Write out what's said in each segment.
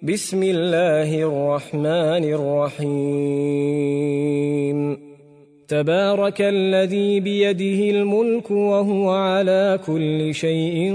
بسم الله الرحمن الرحيم تبارك الذي بيده الملك وهو على كل شيء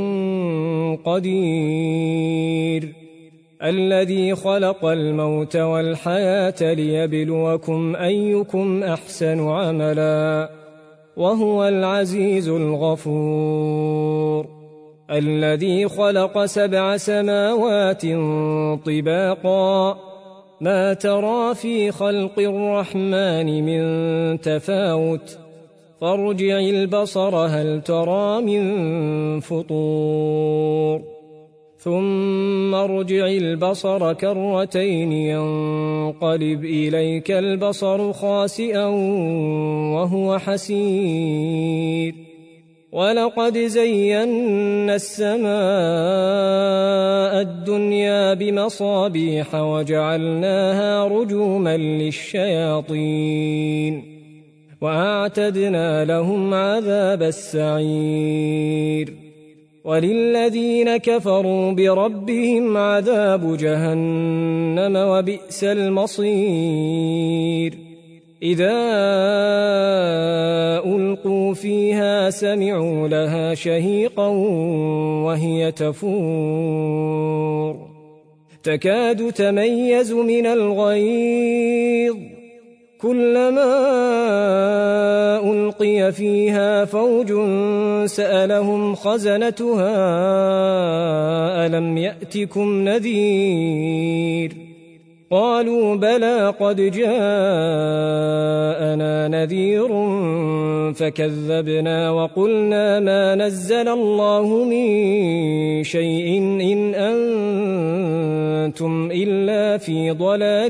قدير الذي خلق الموت والحياة ليبلوكم أيكم أحسن عملا وهو العزيز الغفور الذي خلق 7 سماوات طباقا ما ترى في خلق الرحمن من تفاوت فارجع البصر هل ترى من فطور ثم ارجع البصر كرتين ينقلب إليك البصر خاسئا وهو حسير ولقد زينا السماء الدنيا بمصابيح وجعلناها رجوما للشياطين وأعتدنا لهم عذاب السعير وللذين كفروا بربهم عذاب جهنم وبئس المصير إذا ألقوا فيها سمعوا لها شهيقا وهي تفور تكاد تميز من الغيظ كلما ألقي فيها فوج سألهم خزنتها ألم يأتكم نذير قالوا بلى قد جاءنا نذير فكذبنا وقلنا ما نزل الله من شيء إن أنتم إلا في ضلال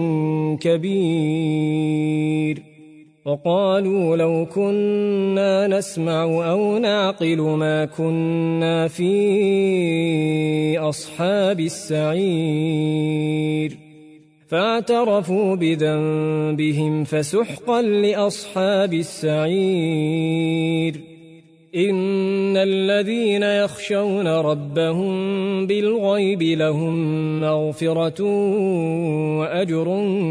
كبير وقالوا لو كنا نسمع أو نعقل ما كنا في أصحاب السعير فاعترفوا بذنبهم فسحقا لأصحاب السعير إن الذين يخشون ربهم بالغيب لهم مغفرة وأجر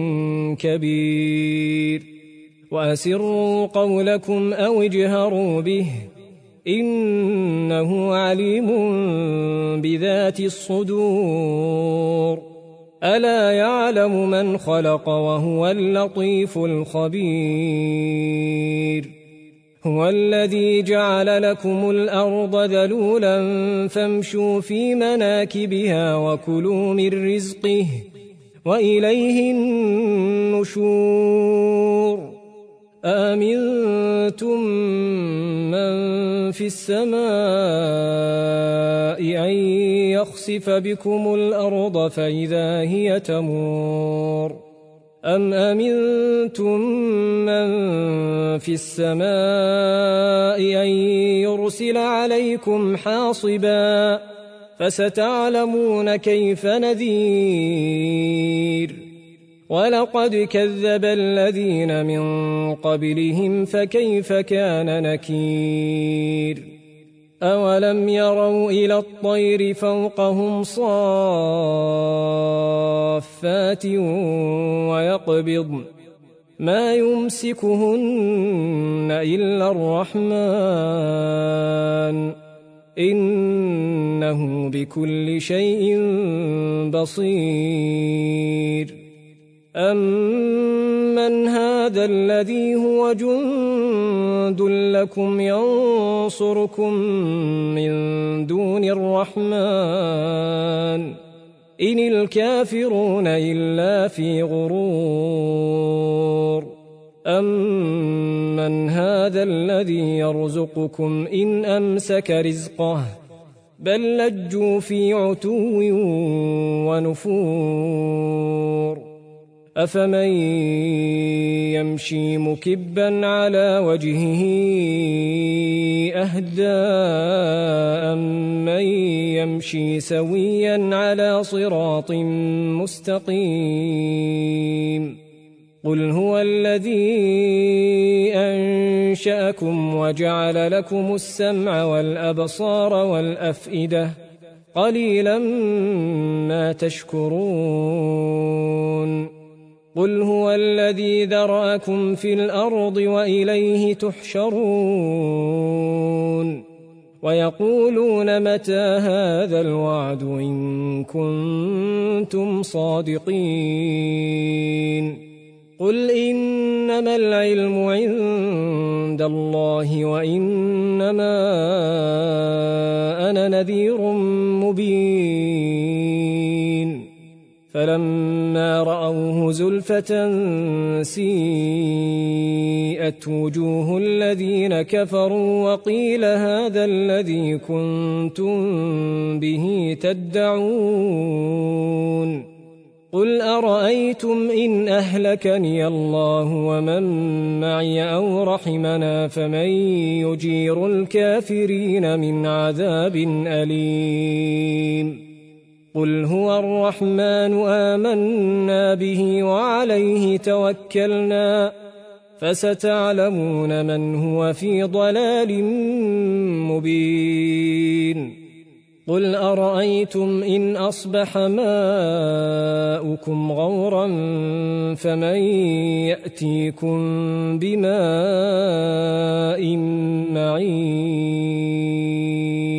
كبير وأسروا قولكم أو اجهروا به إنه عليم بذات الصدور ألا يعلم من خلق وهو اللطيف الخبير هو الذي جعل لكم الأرض ذلولا فامشوا في مناكبها وكلوا من رزقه وإليه النشور آمنتم من في السماء أن يخسف بكم الأرض فإذا هي تمور أم أمنتم من في السماء أن يرسل عليكم حاصبا فستعلمون كيف نذير ولقد كذب الذين من قبلهم فكيف كان نكير أولم يروا إلى الطير فوقهم صافات ويقبضن ما يمسكهن إلا الرحمن إنه بكل شيء بصير أمن هذا الذي هو جند لكم ينصركم من دون الرحمن إن الكافرون إلا في غرور أمن هذا الذي يرزقكم إن أمسك رزقه بل لجوا في عتو ونفور أفمن يمشي مكبا على وجهه أهدى أمن يمشي سويا على صراط مستقيم قل هو الذي أنشأكم وجعل لكم السمع والأبصار والأفئدة قليلا ما تشكرون قل هو الذي ذرأكم في الأرض وإليه تحشرون ويقولون متى هذا الوعد إن كنتم صادقين قل إنما العلم عند الله وإنما أنا نذير مبين فلما رأوه زلفة سيئت وجوه الذين كفروا وقيل هذا الذي كنتم به تدعون قل أرأيتم إن أهلكني الله ومن معي أو رحمنا فمن يجير الكافرين من عذاب أليم قل هو الرحمن آمنا به وعليه توكلنا فستعلمون من هو في ضلال مبين قل أرأيتم إن أصبح ماؤكم غورا فمن يأتيكم بماء معين